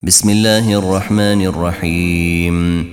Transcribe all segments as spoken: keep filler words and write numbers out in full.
بسم الله الرحمن الرحيم.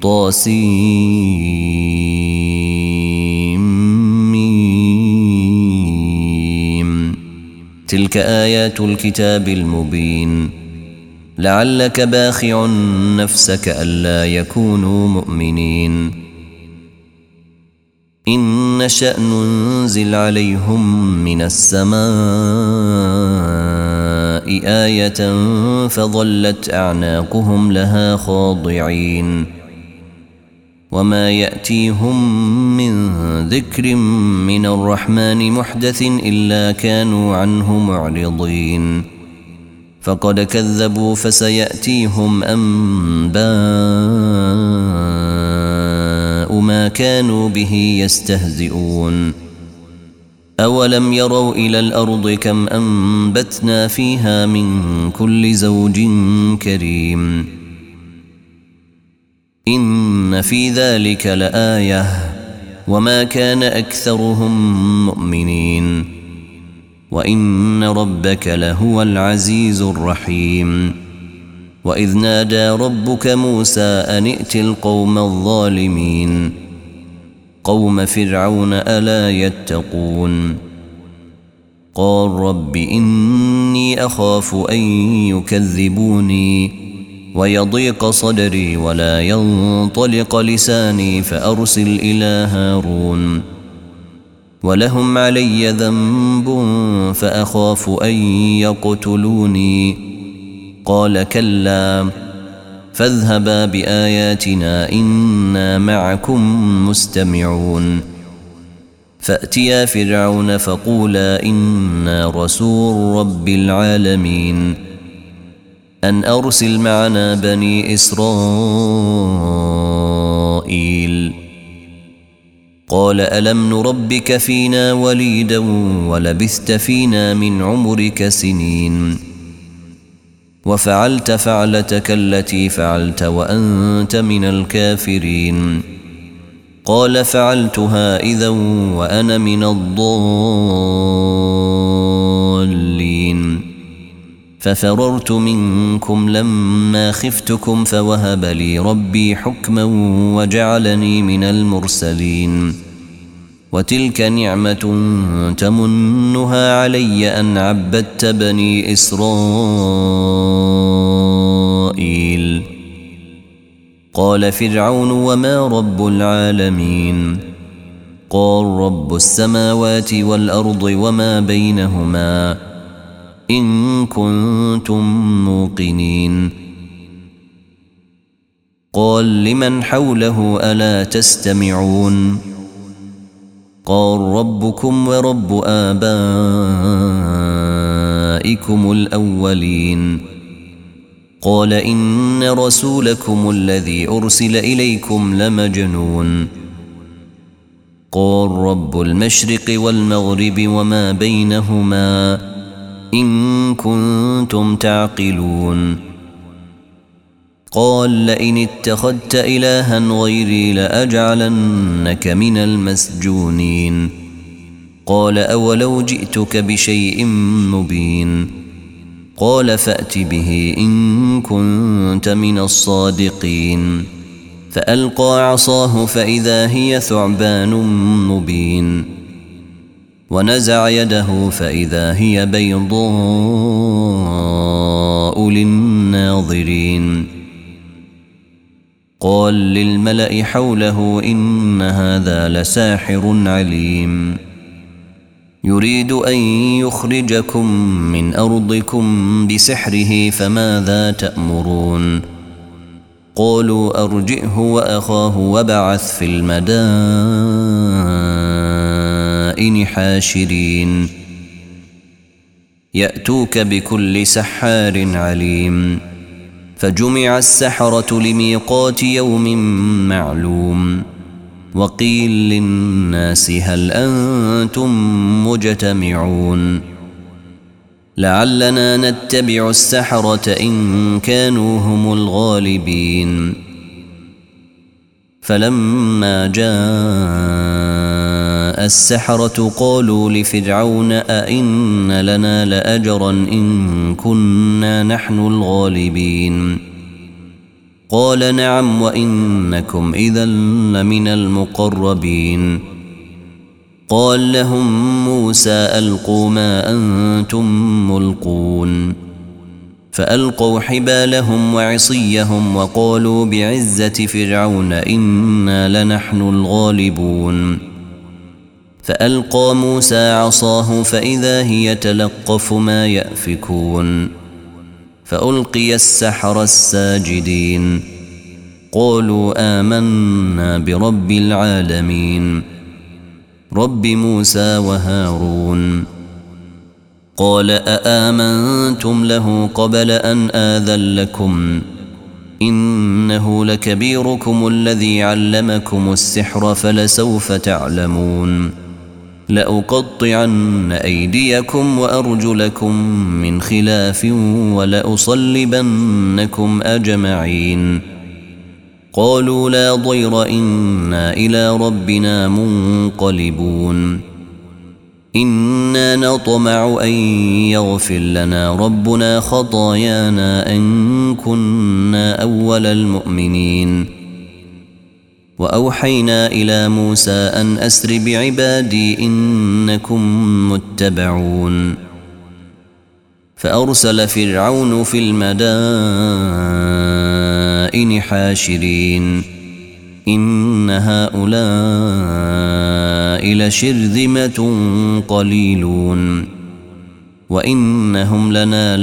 طاسيم. تلك آيات الكتاب المبين. لعلك باخع نفسك ألا يكونوا مؤمنين. إن نشأ ننزل عليهم من السماء آية فظلت أعناقهم لها خاضعين وما يأتيهم من ذكر من الرحمن محدث إلا كانوا عنه معرضين. فقد كذبوا فسيأتيهم أنباء ما كانوا به يستهزئون. أولم يروا إلى الأرض كم أنبتنا فيها من كل زوج كريم. إن في ذلك لآية وما كان أكثرهم مؤمنين وإن ربك لهو العزيز الرحيم. وإذ نادى ربك موسى أن ائت القوم الظالمين قوم فرعون ألا يتقون. قال رب إني أخاف أن يكذبوني ويضيق صدري ولا ينطلق لساني فأرسل إلى هارون ولهم علي ذنب فأخاف أن يقتلوني. قال كلا فاذهبا بآياتنا إنا معكم مستمعون. فأتيا فرعون فقولا إنا رسول رب العالمين أن أرسل معنا بني إسرائيل. قال ألم نربك فينا وليدا ولبثت فينا من عمرك سنين وفعلت فعلتك التي فعلت وأنت من الكافرين. قال فعلتها إذا وأنا من الضالين ففررت منكم لما خفتكم فوهب لي ربي حكما وجعلني من المرسلين. وتلك نعمة تمنها علي أن عبدت بني إسرائيل. قال فرعون وما رب العالمين. قال رب السماوات والأرض وما بينهما إن كنتم موقنين. قال لمن حوله ألا تستمعون. قال ربكم ورب آبائكم الأولين. قال إن رسولكم الذي أرسل إليكم لمجنون. قال رب المشرق والمغرب وما بينهما إن كنتم تعقلون. قال لئن اتخذت إلها غيري لأجعلنك من المسجونين. قال أولو جئتك بشيء مبين. قال فأت به إن كنت من الصادقين. فألقى عصاه فإذا هي ثعبان مبين ونزع يده فإذا هي بيضاء للناظرين. قال للملأ حوله إن هذا لساحر عليم يريد أن يخرجكم من أرضكم بسحره فماذا تأمرون. قالوا أرجئه وأخاه وابعث في المدائن حاشرين يأتوك بكل سحار عليم. فجمع السحرة لميقات يوم معلوم. وقيل للناس هل أنتم مجتمعون لعلنا نتبع السحرة إن كانوا هم الغالبين. فلما جاء السحرة قالوا لفرعون أئن لنا لأجرا إن كنا نحن الغالبين قال نعم وإنكم إذا لمن المقربين قال لهم موسى ألقوا ما أنتم ملقون فألقوا حبالهم وعصيهم وقالوا بعزة فرعون إنا لنحن الغالبون فألقى موسى عصاه فإذا هي تلقف ما يأفكون فألقي السحرة الساجدين قالوا آمنا برب العالمين رب موسى وهارون قال أآمنتم له قبل أن آذن لكم إنه لكبيركم الذي علمكم السحر فلسوف تعلمون لأقطعن أيديكم وأرجلكم من خلاف ولأصلبنكم أجمعين قالوا لا ضير إنا إلى ربنا منقلبون إنا نطمع أن يغفر لنا ربنا خطايانا أن كنا أول المؤمنين وأوحينا إلى موسى أن أسر بعبادي إنكم متبعون فأرسل فرعون في المدائن حاشرين إن هؤلاء لشرذمة قليلون وإنهم لنا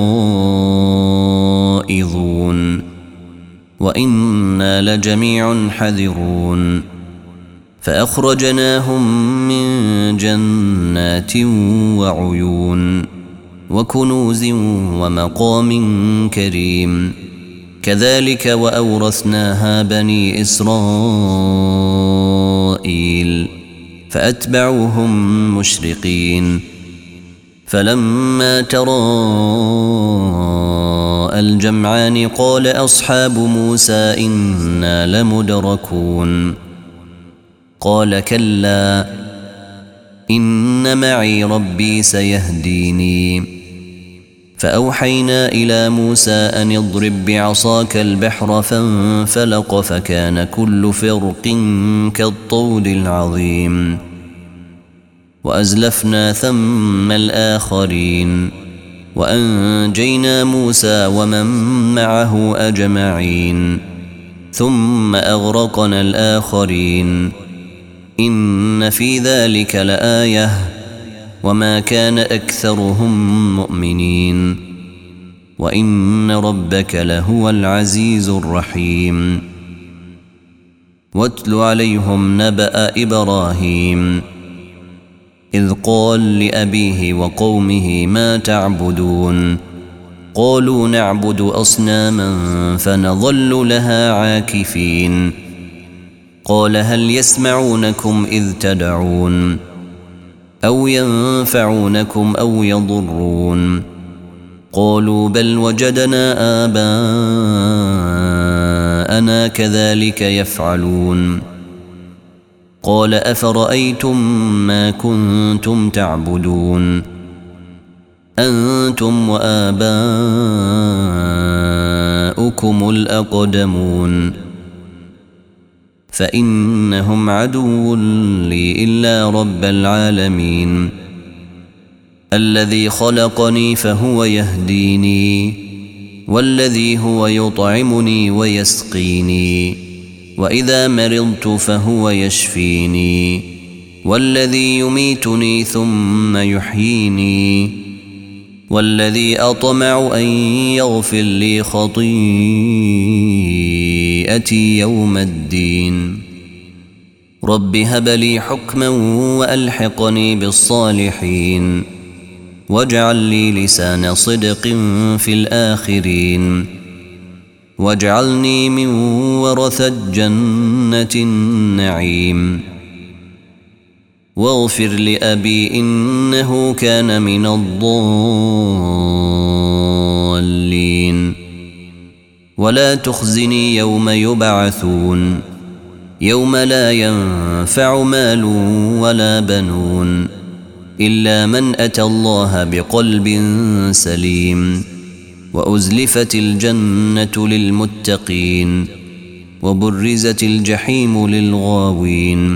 لغائظون وإنا لجميع حذرون فأخرجناهم من جنات وعيون وكنوز ومقام كريم كذلك وأورثناها بني إسرائيل فأتبعوهم مشرقين فلما تراءى الجمعان قال أصحاب موسى إنا لمدركون قال كلا إن معي ربي سيهديني فأوحينا إلى موسى أن اضرب بعصاك البحر فانفلق فكان كل فرق كالطود العظيم وأزلفنا ثم الآخرين وأنجينا موسى ومن معه أجمعين ثم أغرقنا الآخرين إن في ذلك لآية وما كان أكثرهم مؤمنين وإن ربك لهو العزيز الرحيم واتل عليهم نبأ إبراهيم إذ قال لأبيه وقومه ما تعبدون قالوا نعبد أصناما فنظل لها عاكفين قال هل يسمعونكم إذ تدعون أو ينفعونكم أو يضرون قالوا بل وجدنا آباءنا كذلك يفعلون قال أفرأيتم ما كنتم تعبدون أنتم وآباؤكم الأقدمون فإنهم عدو لي إلا رب العالمين الذي خلقني فهو يهديني والذي هو يطعمني ويسقيني وإذا مرضت فهو يشفيني والذي يميتني ثم يحييني والذي أطمع أن يغفر لي خطيئتي يوم الدين رب هب لي حكما وألحقني بالصالحين واجعل لي لسان صدق في الآخرين واجعلني من ورثة جنة النعيم واغفر لأبي إنه كان من الضالين ولا تخزني يوم يبعثون يوم لا ينفع مال ولا بنون إلا من أتى الله بقلب سليم وأزلفت الجنة للمتقين وبرزت الجحيم للغاوين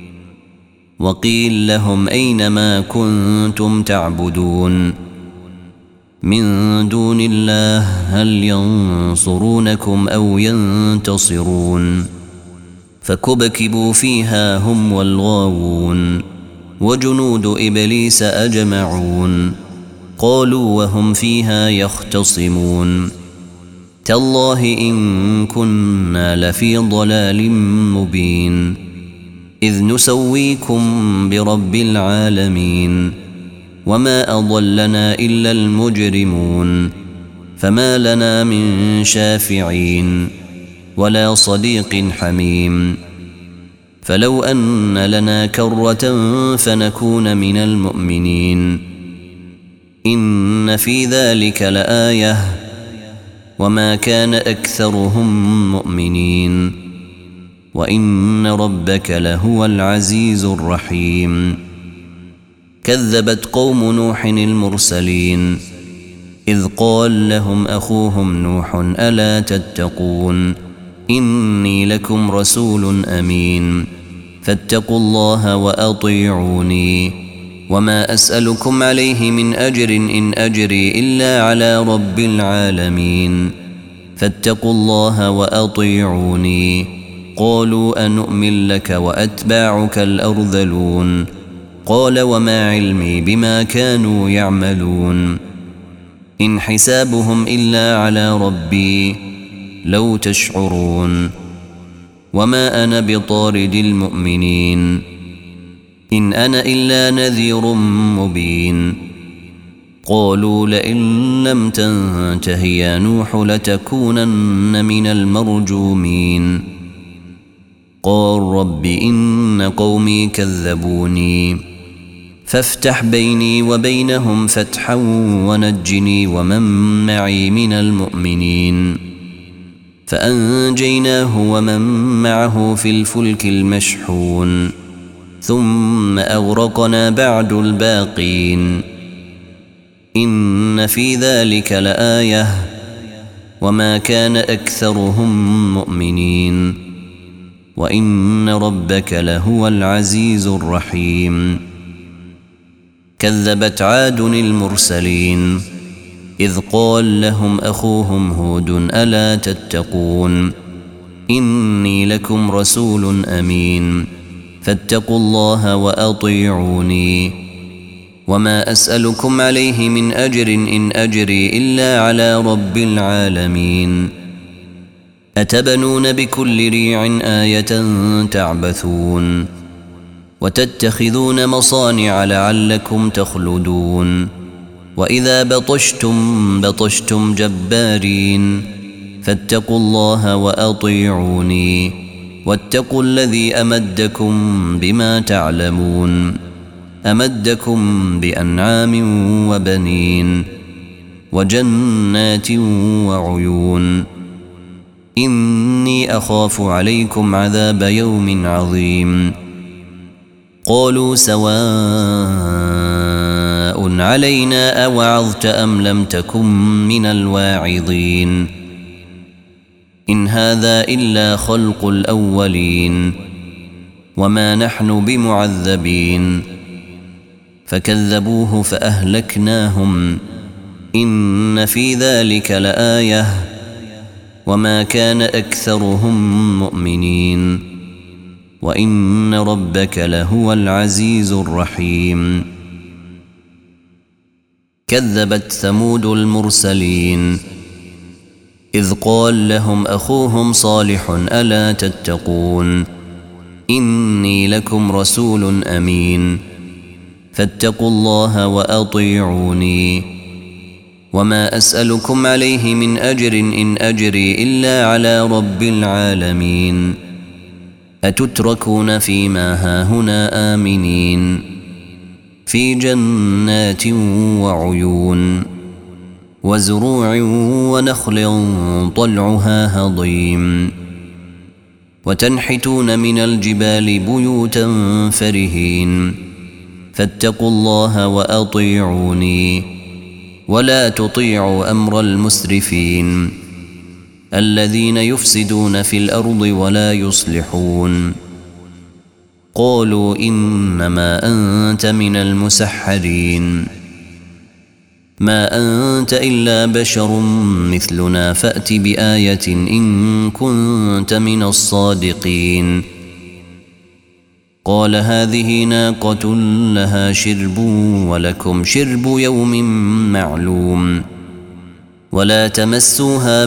وقيل لهم أين ما كنتم تعبدون من دون الله هل ينصرونكم أو ينتصرون فكبكبوا فيها هم والغاوون وجنود إبليس أجمعون قالوا وهم فيها يختصمون تالله إن كنا لفي ضلال مبين إذ نسويكم برب العالمين وما أضلنا إلا المجرمون فما لنا من شافعين ولا صديق حميم فلو أن لنا كرة فنكون من المؤمنين إن في ذلك لآية وما كان أكثرهم مؤمنين وإن ربك لهو العزيز الرحيم كذبت قوم نوح المرسلين إذ قال لهم أخوهم نوح ألا تتقون إني لكم رسول أمين فاتقوا الله وأطيعوني وما أسألكم عليه من أجر إن أجري إلا على رب العالمين فاتقوا الله وأطيعوني قالوا أنؤمن لك وأتباعك الأرذلون قال وما علمي بما كانوا يعملون إن حسابهم إلا على ربي لو تشعرون وما أنا بطارد المؤمنين إن أنا إلا نذير مبين قالوا لئن لم تنته يا نوح لتكونن من المرجومين قال رب إن قومي كذبوني فافتح بيني وبينهم فتحا ونجني ومن معي من المؤمنين فأنجيناه ومن معه في الفلك المشحون ثم أغرقنا بعد الباقين إن في ذلك لآية وما كان أكثرهم مؤمنين وإن ربك لهو العزيز الرحيم كذبت عاد المرسلين إذ قال لهم أخوهم هود ألا تتقون إني لكم رسول أمين فاتقوا الله وأطيعوني وما أسألكم عليه من أجر إن أجري إلا على رب العالمين أتبنون بكل ريع آية تعبثون وتتخذون مصانع لعلكم تخلدون وإذا بطشتم بطشتم جبارين فاتقوا الله وأطيعوني واتقوا الذي أمدكم بما تعلمون أمدكم بأنعام وبنين وجنات وعيون إني أخاف عليكم عذاب يوم عظيم قالوا سواء علينا أوعظت أم لم تكن من الواعظين إن هذا إلا خلق الأولين وما نحن بمعذبين فكذبوه فأهلكناهم إن في ذلك لآية وما كان أكثرهم مؤمنين وإن ربك لهو العزيز الرحيم كذبت ثمود المرسلين إذ قال لهم أخوهم صالح ألا تتقون إني لكم رسول أمين فاتقوا الله وأطيعوني وما أسألكم عليه من أجر إن أجري إلا على رب العالمين أتتركون فيما هاهنا آمنين في جنات وعيون وزروع ونخل طلعها هضيم وتنحتون من الجبال بيوتا فرهين فاتقوا الله وأطيعوني ولا تطيعوا أمر المسرفين الذين يفسدون في الأرض ولا يصلحون. قالوا إنما أنت من المسحرين ما أنت إلا بشر مثلنا فأت بآية إن كنت من الصادقين. قال هذه ناقة لها شرب ولكم شرب يوم معلوم ولا تمسوها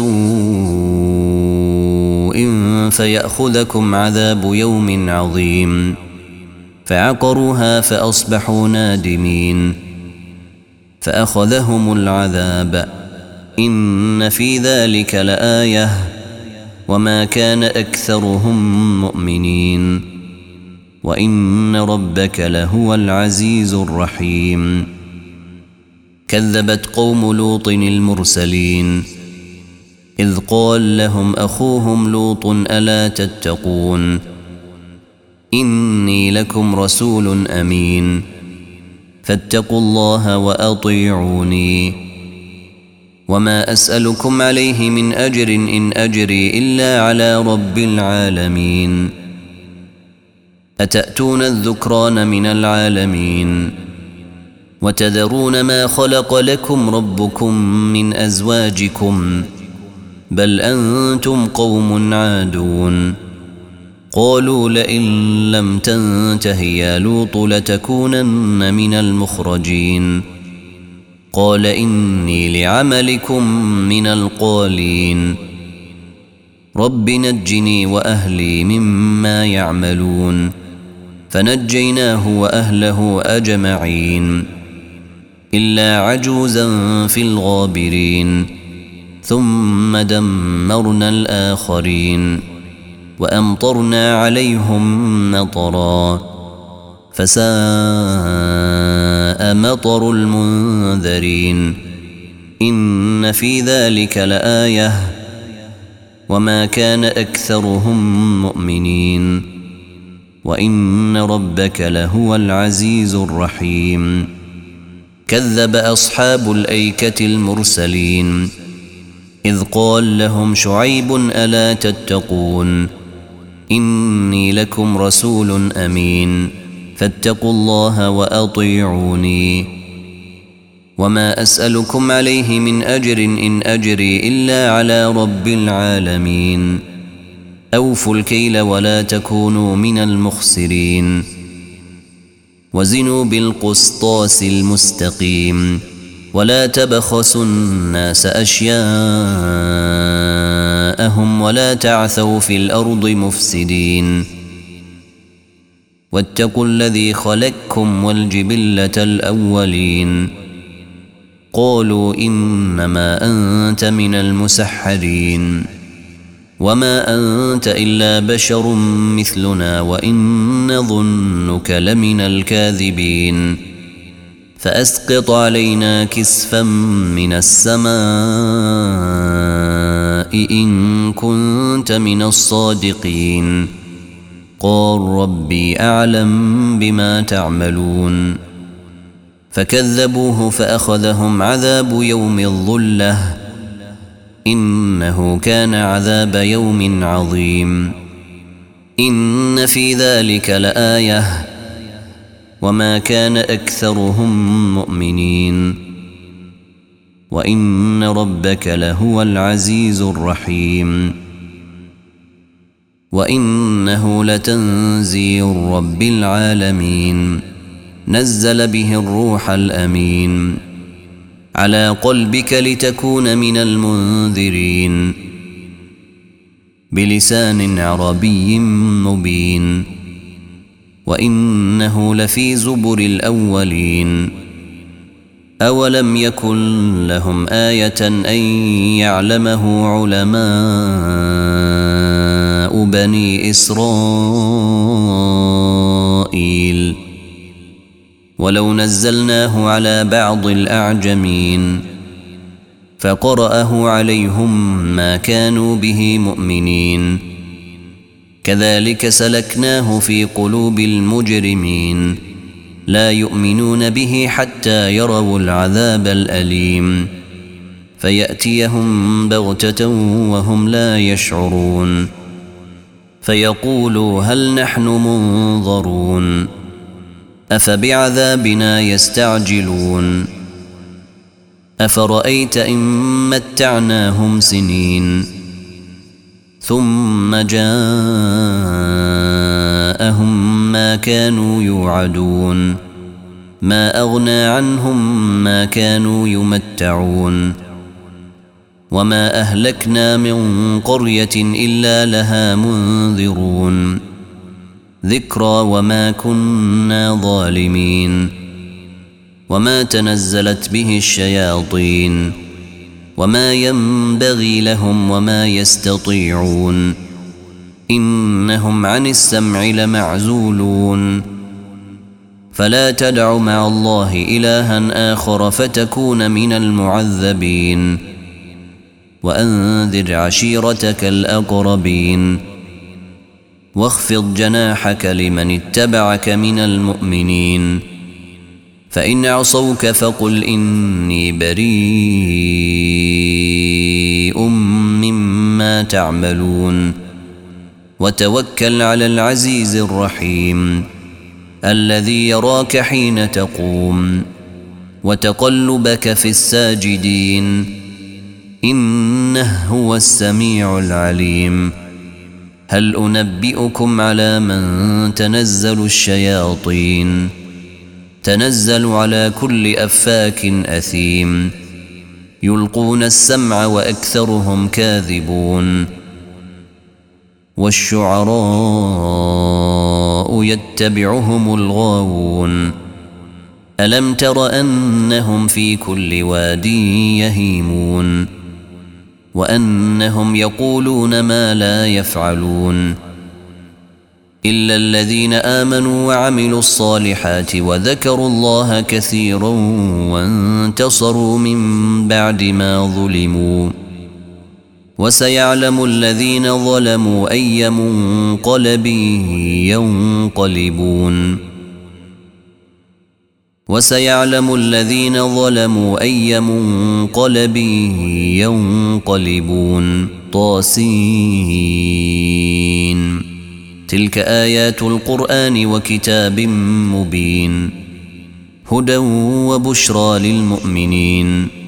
بسوء فيأخذكم عذاب يوم عظيم. فعقروها فأصبحوا نادمين فأخذهم العذاب إن في ذلك لآية وما كان أكثرهم مؤمنين وإن ربك لهو العزيز الرحيم. كذبت قوم لوط المرسلين إذ قال لهم أخوهم لوط ألا تتقون إني لكم رسول أمين فاتقوا الله وأطيعوني وما أسألكم عليه من أجر إن أجري إلا على رب العالمين. أتأتون الذكران من العالمين وتذرون ما خلق لكم ربكم من أزواجكم بل أنتم قوم عادون. قالوا لئن لم تنته يا لوط لتكونن من المخرجين. قال إني لعملكم من القالين رب نجني وأهلي مما يعملون. فنجيناه وأهله أجمعين إلا عجوزا في الغابرين ثم دمرنا الآخرين وأمطرنا عليهم مطرا فساء مطر المنذرين. إن في ذلك لآية وما كان أكثرهم مؤمنين وإن ربك لهو العزيز الرحيم. كذب أصحاب الأيكة المرسلين إذ قال لهم شعيب ألا تتقون إني لكم رسول أمين فاتقوا الله وأطيعوني وما أسألكم عليه من أجر إن أجري إلا على رب العالمين. أوفوا الكيل ولا تكونوا من المخسرين وزنوا بالقسطاس المستقيم ولا تبخسوا الناس أشياءهم ولا تعثوا في الأرض مفسدين. واتقوا الذي خلقكم والجبلة الأولين. قالوا إنما أنت من المسحرين وما أنت إلا بشر مثلنا وإن نظنك لمن الكاذبين. فأسقط علينا كسفا من السماء إن كنت من الصادقين. قال ربي أعلم بما تعملون. فكذبوه فأخذهم عذاب يوم الظلة إنه كان عذاب يوم عظيم. إن في ذلك لآية وما كان أكثرهم مؤمنين وإن ربك لهو العزيز الرحيم. وإنه لتنزيل رب العالمين نزل به الروح الأمين على قلبك لتكون من المنذرين بلسان عربي مبين. وإنه لفي زبر الأولين. أولم يكن لهم آية أن يعلمه علماء بني إسرائيل ولو نزلناه على بعض الأعجمين فقرأه عليهم ما كانوا به مؤمنين. كذلك سلكناه في قلوب المجرمين لا يؤمنون به حتى يروا العذاب الأليم فيأتيهم بغتة وهم لا يشعرون فيقولوا هل نحن منظرون أفبعذابنا يستعجلون أفرأيت إن متعناهم سنين ثم جاءهم ما كانوا يوعدون ما أغنى عنهم ما كانوا يمتعون وما أهلكنا من قرية إلا لها منذرون ذكرى وما كنا ظالمين وما تنزلت به الشياطين وما ينبغي لهم وما يستطيعون إنهم عن السمع لمعزولون فلا تدع مع الله إلها آخر فتكون من المعذبين وأنذر عشيرتك الأقربين واخفض جناحك لمن اتبعك من المؤمنين فإن عصوك فقل إني بريء مما تعملون وتوكل على العزيز الرحيم الذي يراك حين تقوم وتقلبك في الساجدين إنه هو السميع العليم هل أنبئكم على من تنزل الشياطين تنزل على كل أفاك أثيم يلقون السمع وأكثرهم كاذبون والشعراء يتبعهم الغاوون ألم تر أنهم في كل واد يهيمون وأنهم يقولون ما لا يفعلون إلا الذين آمنوا وعملوا الصالحات وذكروا الله كثيرا وانتصروا من بعد ما ظلموا وسيعلم الذين ظلموا أي منقلب ينقلبون وسيعلم الذين ظلموا أي منقلب ينقلبون طاسين تلك آيات القرآن وكتاب مبين هدى وبشرى للمؤمنين